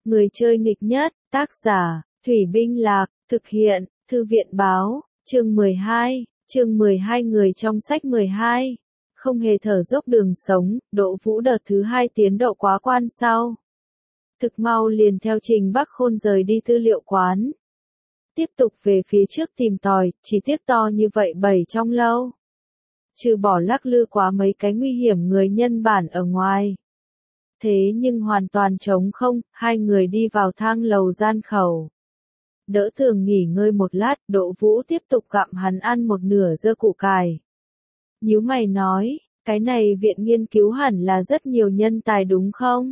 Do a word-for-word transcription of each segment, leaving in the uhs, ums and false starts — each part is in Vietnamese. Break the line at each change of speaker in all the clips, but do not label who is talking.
Người chơi nghịch nhất, tác giả, Thủy Binh Lạc, thực hiện, Thư viện Báo, chương mười hai, chương mười hai người trong sách mười hai. Không hề thở dốc đường sống, Đỗ Vũ đợt thứ hai tiến độ quá quan sau. Thực mau liền theo Trình Bắc Khôn rời đi tư liệu quán. Tiếp tục về phía trước tìm tòi, chỉ tiếc to như vậy bảy trong lâu. Trừ bỏ lắc lư quá mấy cái nguy hiểm người nhân bản ở ngoài. Thế nhưng hoàn toàn trống không, hai người đi vào thang lầu gian khẩu. Đỡ Thường nghỉ ngơi một lát, Đỗ Vũ tiếp tục gặm hắn ăn một nửa dưa củ cải. Nhíu mày nói, cái này viện nghiên cứu hẳn là rất nhiều nhân tài đúng không?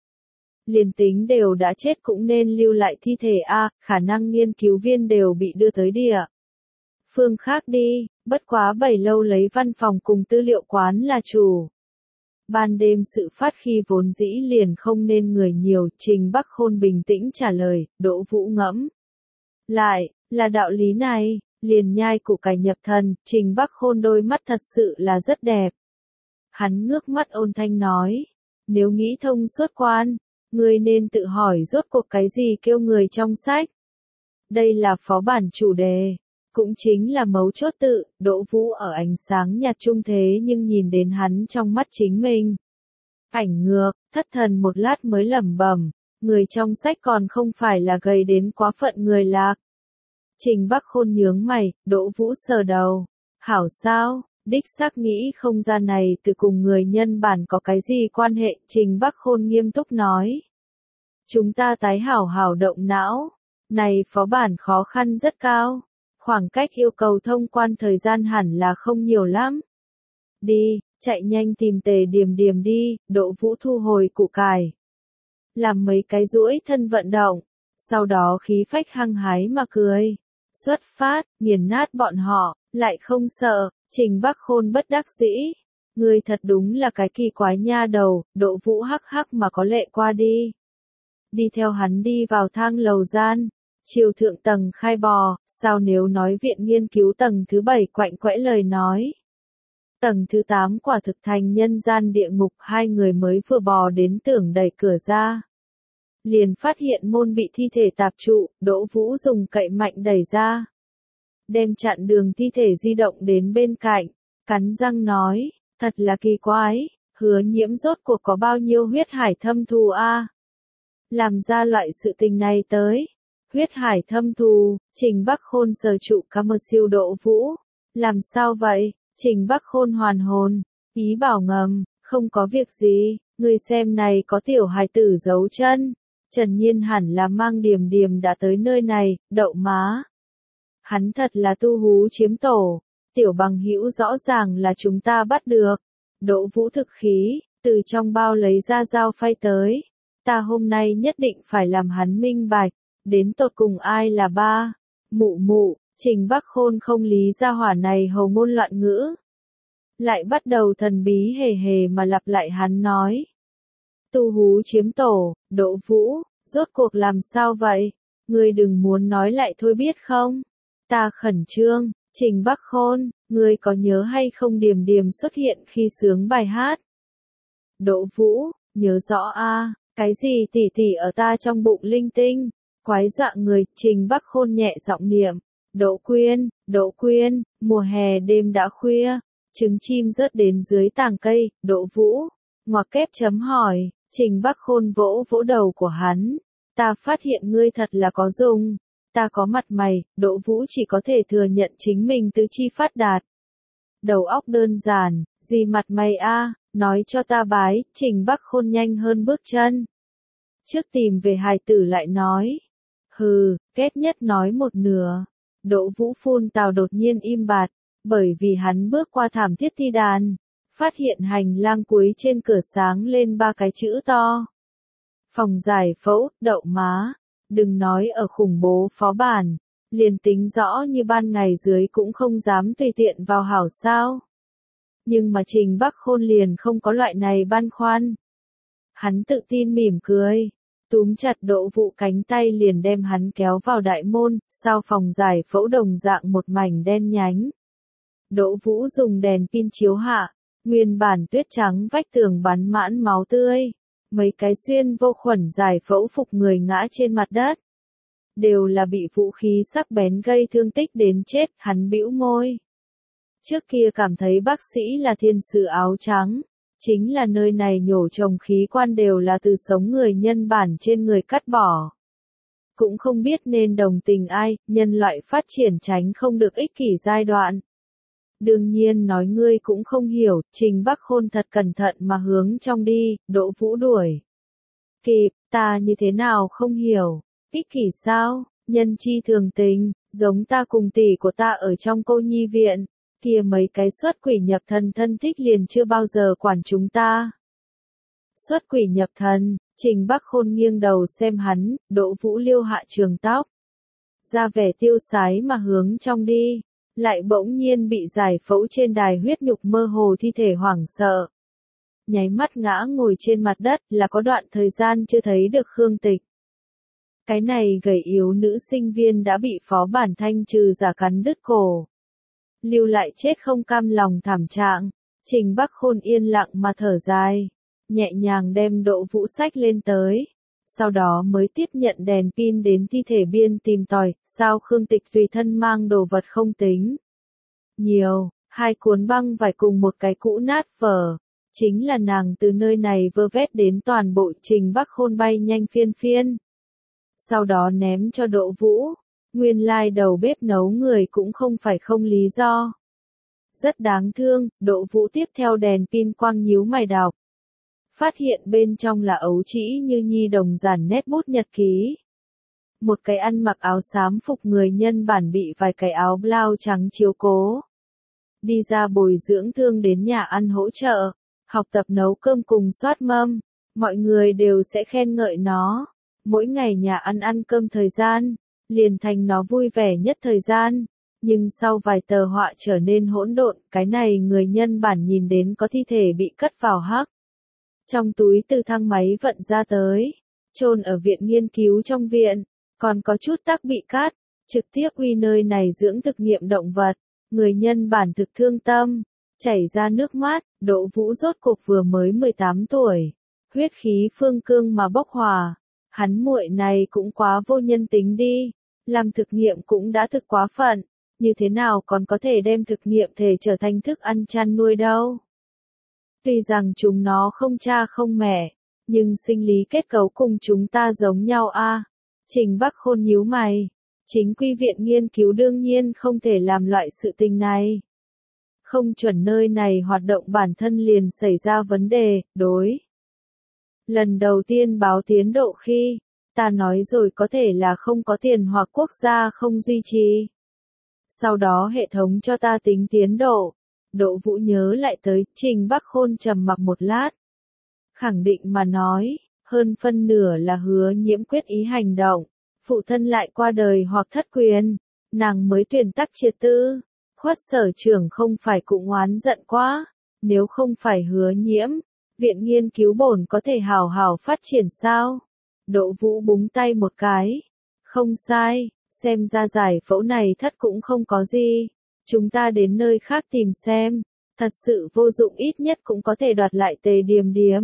Liền tính đều đã chết cũng nên lưu lại thi thể a, khả năng nghiên cứu viên đều bị đưa tới địa phương khác đi, bất quá bảy lâu lấy văn phòng cùng tư liệu quán là chủ. Ban đêm sự phát khi vốn dĩ liền không nên người nhiều, Trình Bắc Khôn bình tĩnh trả lời, Đỗ Vũ ngẫm. Lại, là đạo lý này, liền nhai củ cải nhập thần, Trình Bắc Khôn đôi mắt thật sự là rất đẹp. Hắn ngước mắt ôn thanh nói, nếu nghĩ thông suốt quan, ngươi nên tự hỏi rốt cuộc cái gì kêu người trong sách. Đây là phó bản chủ đề, cũng chính là mấu chốt tự, Đỗ Vũ ở ánh sáng nhạt trung thế nhưng nhìn đến hắn trong mắt chính mình. Ảnh ngược, thất thần một lát mới lẩm bẩm, người trong sách còn không phải là gầy đến quá phận người lạc. Trình Bắc Khôn nhướng mày, Đỗ Vũ sờ đầu. Hảo sao, đích xác nghĩ không ra này từ cùng người nhân bản có cái gì quan hệ, Trình Bắc Khôn nghiêm túc nói. Chúng ta tái hảo hảo động não, này phó bản khó khăn rất cao, khoảng cách yêu cầu thông quan thời gian hẳn là không nhiều lắm. Đi, chạy nhanh tìm Tề Điềm Điềm đi, Đỗ Vũ thu hồi củ cải. Làm mấy cái duỗi thân vận động, sau đó khí phách hăng hái mà cười. Xuất phát, nghiền nát bọn họ, lại không sợ, Trình Bắc Khôn bất đắc dĩ. Người thật đúng là cái kỳ quái nha đầu, Đỗ Vũ hắc hắc mà có lệ qua đi. Đi theo hắn đi vào thang lầu gian, chiều thượng tầng khai bò, sao nếu nói viện nghiên cứu tầng thứ bảy quạnh quẽ lời nói. Tầng thứ tám quả thực thành nhân gian địa ngục, hai người mới vừa bò đến tưởng đẩy cửa ra. Liền phát hiện môn bị thi thể tạp trụ, Đỗ Vũ dùng cậy mạnh đẩy ra. Đem chặn đường thi thể di động đến bên cạnh, cắn răng nói, thật là kỳ quái, Hứa Nhiễm rốt cuộc có bao nhiêu huyết hải thâm thù a? Làm ra loại sự tình này tới. Huyết hải thâm thù, Trình Bắc Khôn sờ trụ Cammer siêu Đỗ Vũ. Làm sao vậy? Trình Bắc Khôn hoàn hồn, ý bảo ngầm, không có việc gì, người xem này có tiểu hài tử giấu chân. Trần Nhiên hẳn là mang Điềm Điềm đã tới nơi này, đậu má. Hắn thật là tu hú chiếm tổ, tiểu bằng hữu rõ ràng là chúng ta bắt được. Đỗ Vũ thực khí, từ trong bao lấy ra dao phay tới. Ta hôm nay nhất định phải làm hắn minh bạch, đến tột cùng ai là ba. Mụ mụ, Trình Bắc Khôn không lý ra hỏa này hầu ngôn loạn ngữ. Lại bắt đầu thần bí hề hề mà lặp lại hắn nói. Tu hú chiếm tổ, Đỗ Vũ, rốt cuộc làm sao vậy? Ngươi đừng muốn nói lại thôi biết không? Ta khẩn trương, Trình Bắc Khôn, ngươi có nhớ hay không Điềm Điềm xuất hiện khi sướng bài hát? Đỗ Vũ, nhớ rõ a, cái gì tỉ tỉ ở ta trong bụng linh tinh, quái dọa người, Trình Bắc Khôn nhẹ giọng niệm. Đỗ Quyên, Đỗ Quyên, mùa hè đêm đã khuya, trứng chim rớt đến dưới tàng cây, Đỗ Vũ, ngoặc kép chấm hỏi. Trình Bắc Khôn vỗ vỗ đầu của hắn, ta phát hiện ngươi thật là có dùng, ta có mặt mày, Đỗ Vũ chỉ có thể thừa nhận chính mình tứ chi phát đạt. Đầu óc đơn giản, gì mặt mày a, nói cho ta bái, Trình Bắc Khôn nhanh hơn bước chân. Trước tìm về hài tử lại nói, hừ, ghét nhất nói một nửa. Đỗ Vũ phun tào đột nhiên im bặt, bởi vì hắn bước qua thảm thiết thi đàn. Phát hiện hành lang cuối trên cửa sáng lên ba cái chữ to. Phòng giải phẫu, đậu má. Đừng nói ở khủng bố phó bản. Liền tính rõ như ban ngày dưới cũng không dám tùy tiện vào hảo sao. Nhưng mà Trình Bắc Khôn liền không có loại này băn khoăn. Hắn tự tin mỉm cười. Túm chặt Đỗ Vũ cánh tay liền đem hắn kéo vào đại môn. Sau phòng giải phẫu đồng dạng một mảnh đen nhánh. Đỗ Vũ dùng đèn pin chiếu hạ. Nguyên bản tuyết trắng vách tường bắn mãn máu tươi. mấy cái xuyên vô khuẩn giải phẫu phục người ngã trên mặt đất. Đều là bị vũ khí sắc bén gây thương tích đến chết, hắn bĩu môi. Trước kia cảm thấy bác sĩ là thiên sử áo trắng, chính là nơi này nhổ trồng khí quan đều là từ sống người nhân bản trên người cắt bỏ. Cũng không biết nên đồng tình ai, nhân loại phát triển tránh không được ích kỷ giai đoạn. Đương nhiên nói ngươi cũng không hiểu, Trình Bắc Khôn thật cẩn thận mà hướng trong đi, Đỗ Vũ đuổi. Kịp, ta như thế nào không hiểu, ích kỷ sao, nhân chi thường tình, giống ta cùng tỷ của ta ở trong cô nhi viện, kia mấy cái xuất quỷ nhập thần thân thích liền chưa bao giờ quản chúng ta. Xuất quỷ nhập thần, Trình Bắc Khôn nghiêng đầu xem hắn, Đỗ Vũ liêu hạ trường tóc. Ra vẻ tiêu sái mà hướng trong đi, lại bỗng nhiên bị giải phẫu trên đài huyết nhục mơ hồ thi thể hoảng sợ. Nháy mắt ngã ngồi trên mặt đất là có đoạn thời gian chưa thấy được Khương Tịch. Cái này gầy yếu nữ sinh viên đã bị phó bản thanh trừ giả cắn đứt cổ. Lưu lại chết không cam lòng thảm trạng, Trình Bắc Khôn yên lặng mà thở dài, nhẹ nhàng đem Đỗ Vũ sách lên tới. Sau đó mới tiếp nhận đèn pin đến thi thể biên tìm tòi, sao Khương Tịch tùy thân mang đồ vật không tính. Nhiều, hai cuốn băng vải cùng một cái cũ nát vở, chính là nàng từ nơi này vơ vét đến toàn bộ. Trình Bắc Khôn bay nhanh phiên phiên. Sau đó ném cho Đỗ Vũ, nguyên lai like đầu bếp nấu người cũng không phải không lý do. Rất đáng thương, Đỗ Vũ tiếp theo đèn pin quang nhíu mày đọc. Phát hiện bên trong là ấu trĩ như nhi đồng giản nét bút nhật ký. Một cái ăn mặc áo xám phục người nhân bản bị vài cái áo blau trắng chiếu cố. Đi ra bồi dưỡng thương đến nhà ăn hỗ trợ, học tập nấu cơm cùng soát mâm, mọi người đều sẽ khen ngợi nó. Mỗi ngày nhà ăn ăn cơm thời gian, liền thành nó vui vẻ nhất thời gian. Nhưng sau vài tờ họa trở nên hỗn độn, cái này người nhân bản nhìn đến có thi thể bị cất vào hắc. Trong túi từ thang máy vận ra tới, chôn ở viện nghiên cứu trong viện, còn có chút tắc bị cắt, trực tiếp quy nơi này dưỡng thực nghiệm động vật, người nhân bản thực thương tâm, chảy ra nước mắt. Đỗ Vũ rốt cuộc vừa mới mười tám tuổi, huyết khí phương cương mà bốc hòa, hắn muội này cũng quá vô nhân tính đi, làm thực nghiệm cũng đã thực quá phận, như thế nào còn có thể đem thực nghiệm thể trở thành thức ăn chăn nuôi đâu. Tuy rằng chúng nó không cha không mẹ, nhưng sinh lý kết cấu cùng chúng ta giống nhau a. À. Trình Bắc Khôn nhíu mày, chính quy viện nghiên cứu đương nhiên không thể làm loại sự tình này. Không chuẩn nơi này hoạt động bản thân liền xảy ra vấn đề, đối. Lần đầu tiên báo tiến độ khi, ta nói rồi có thể là không có tiền hoặc quốc gia không duy trì. Sau đó hệ thống cho ta tính tiến độ. Đỗ Vũ nhớ lại tới, Trình Bắc Khôn trầm mặc một lát. Khẳng định mà nói, hơn phân nửa là Hứa Nhiễm quyết ý hành động, phụ thân lại qua đời hoặc thất quyền, nàng mới tuyển tắc triệt tư. Khuất sở trưởng không phải cũng oán giận quá, nếu không phải Hứa Nhiễm, viện nghiên cứu bổn có thể hào hào phát triển sao? Đỗ Vũ búng tay một cái. Không sai, xem ra giải phẫu này thất cũng không có gì. Chúng ta đến nơi khác tìm xem, thật sự vô dụng ít nhất cũng có thể đoạt lại Tề Điềm Điềm.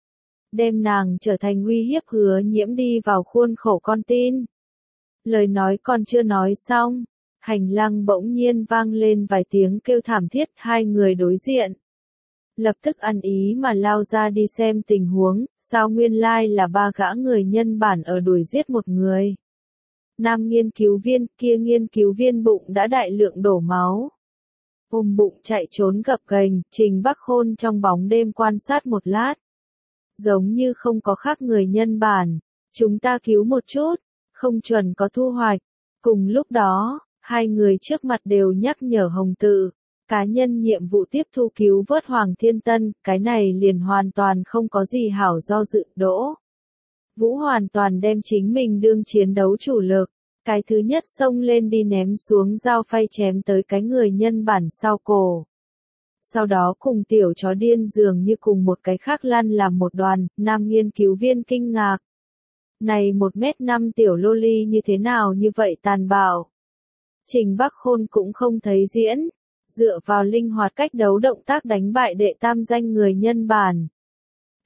Đem nàng trở thành uy hiếp. Hứa Nhiễm đi vào khuôn khổ con tin. Lời nói còn chưa nói xong, hành lang bỗng nhiên vang lên vài tiếng kêu thảm thiết, hai người đối diện. Lập tức ăn ý mà lao ra đi xem tình huống, sao nguyên lai là ba gã người nhân bản ở đuổi giết một người. Nam nghiên cứu viên, kia nghiên cứu viên bụng đã đại lượng đổ máu. Ôm bụng chạy trốn gập ghềnh, Trình Bắc Khôn trong bóng đêm quan sát một lát. Giống như không có khác người nhân bản, chúng ta cứu một chút, không chuẩn có thu hoạch. Cùng lúc đó, hai người trước mặt đều nhắc nhở Hồng Tự, cá nhân nhiệm vụ tiếp thu cứu vớt Hoàng Thiên Tân, cái này liền hoàn toàn không có gì hảo do dự. Đỗ Vũ hoàn toàn đem chính mình đương chiến đấu chủ lực, cái thứ nhất xông lên đi ném xuống dao phay chém tới cái người nhân bản sau cổ. Sau đó cùng tiểu chó điên dường như cùng một cái khác lăn làm một đoàn. Nam nghiên cứu viên kinh ngạc. Này một mét năm tiểu loli như thế nào như vậy tàn bạo. Trình Bắc Khôn cũng không thấy diễn, dựa vào linh hoạt cách đấu động tác đánh bại đệ tam danh người nhân bản.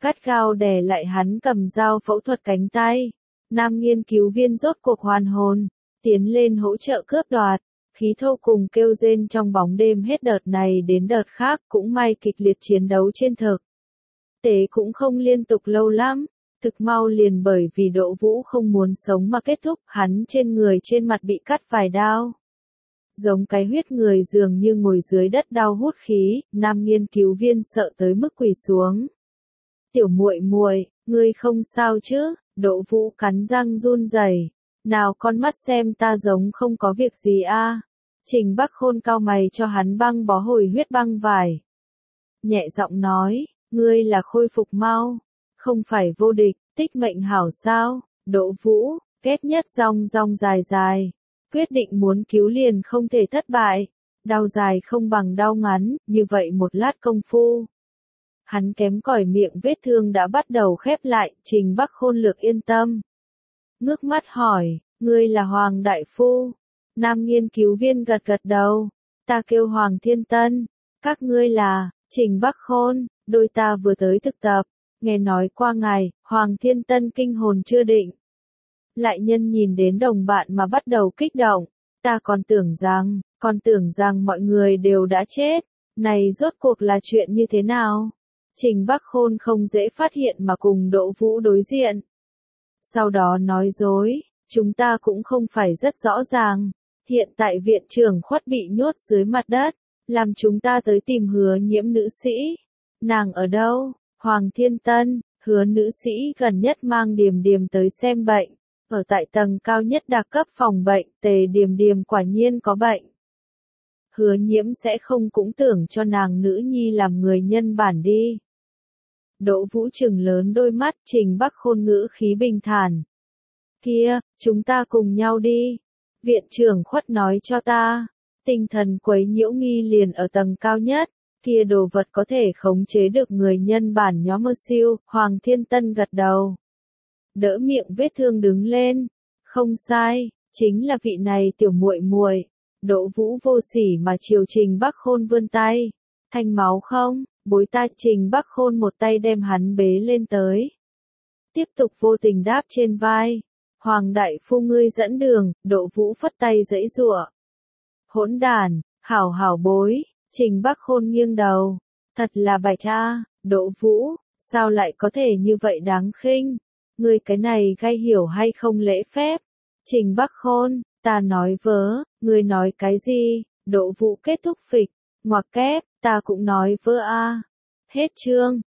Cắt gao đè lại hắn cầm dao phẫu thuật cánh tay. Nam nghiên cứu viên rốt cuộc hoàn hồn, tiến lên hỗ trợ cướp đoạt. Khí thô cùng kêu rên trong bóng đêm hết đợt này đến đợt khác, cũng may kịch liệt chiến đấu trên thực tế cũng không liên tục lâu lắm. Thực mau liền bởi vì Đỗ Vũ không muốn sống mà kết thúc, hắn trên người trên mặt bị cắt vài đao. Giống cái huyết người dường như ngồi dưới đất đau hút khí, nam nghiên cứu viên sợ tới mức quỳ xuống. Tiểu muội muội, ngươi không sao chứ? Đỗ Vũ cắn răng run rẩy. Nào con mắt xem ta giống không có việc gì a? À? Trình Bắc Khôn cau mày cho hắn băng bó hồi huyết băng vải. Nhẹ giọng nói, ngươi là khôi phục mau, không phải vô địch, tích mệnh hảo sao? Đỗ Vũ, ghét nhất rong rong dài dài. Quyết định muốn cứu liền không thể thất bại. Đau dài không bằng đau ngắn, như vậy một lát công phu. Hắn kém cỏi miệng vết thương đã bắt đầu khép lại, Trình Bắc Khôn lược yên tâm. Ngước mắt hỏi, ngươi là Hoàng Đại Phu? Nam nghiên cứu viên gật gật đầu. Ta kêu Hoàng Thiên Tân. Các ngươi là, Trình Bắc Khôn, đôi ta vừa tới thực tập. Nghe nói qua ngài, Hoàng Thiên Tân kinh hồn chưa định. Lại nhân nhìn đến đồng bạn mà bắt đầu kích động. Ta còn tưởng rằng, còn tưởng rằng mọi người đều đã chết. Này rốt cuộc là chuyện như thế nào? Trình Bắc Khôn không dễ phát hiện mà cùng Đỗ Vũ đối diện. Sau đó nói dối, chúng ta cũng không phải rất rõ ràng. Hiện tại viện trưởng Khuất bị nhốt dưới mặt đất, làm chúng ta tới tìm Hứa Nhiễm nữ sĩ. Nàng ở đâu? Hoàng Thiên Tân, Hứa nữ sĩ gần nhất mang Điềm Điềm tới xem bệnh. Ở tại tầng cao nhất đặc cấp phòng bệnh, Tề Điềm Điềm quả nhiên có bệnh. Hứa Nhiễm sẽ không cũng tưởng cho nàng nữ nhi làm người nhân bản đi. Đỗ Vũ trừng lớn đôi mắt, Trình Bắc Khôn ngữ khí bình thản. Kia, chúng ta cùng nhau đi. Viện trưởng Khuất nói cho ta, tinh thần quấy nhiễu nghi liền ở tầng cao nhất, kia đồ vật có thể khống chế được người nhân bản nhóm mơ siêu. Hoàng Thiên Tân gật đầu. Đỡ miệng vết thương đứng lên. Không sai, chính là vị này tiểu muội muội. Đỗ Vũ vô sỉ mà chiều Trình Bắc Khôn vươn tay. Thanh máu không? Bối ta. Trình Bắc Khôn một tay đem hắn bế lên tới. Tiếp tục vô tình đáp trên vai. Hoàng Đại Phu ngươi dẫn đường. Đỗ Vũ phất tay giãy giụa. Hỗn đản, hảo hảo bối. Trình Bắc Khôn nghiêng đầu. Thật là bạch a. Đỗ Vũ, sao lại có thể như vậy đáng khinh? Ngươi cái này gai hiểu hay không lễ phép? Trình Bắc Khôn, ta nói vớ, ngươi nói cái gì? Đỗ Vũ kết thúc phịch, ngoặc kép, ta cũng nói vớ a. Hết chương.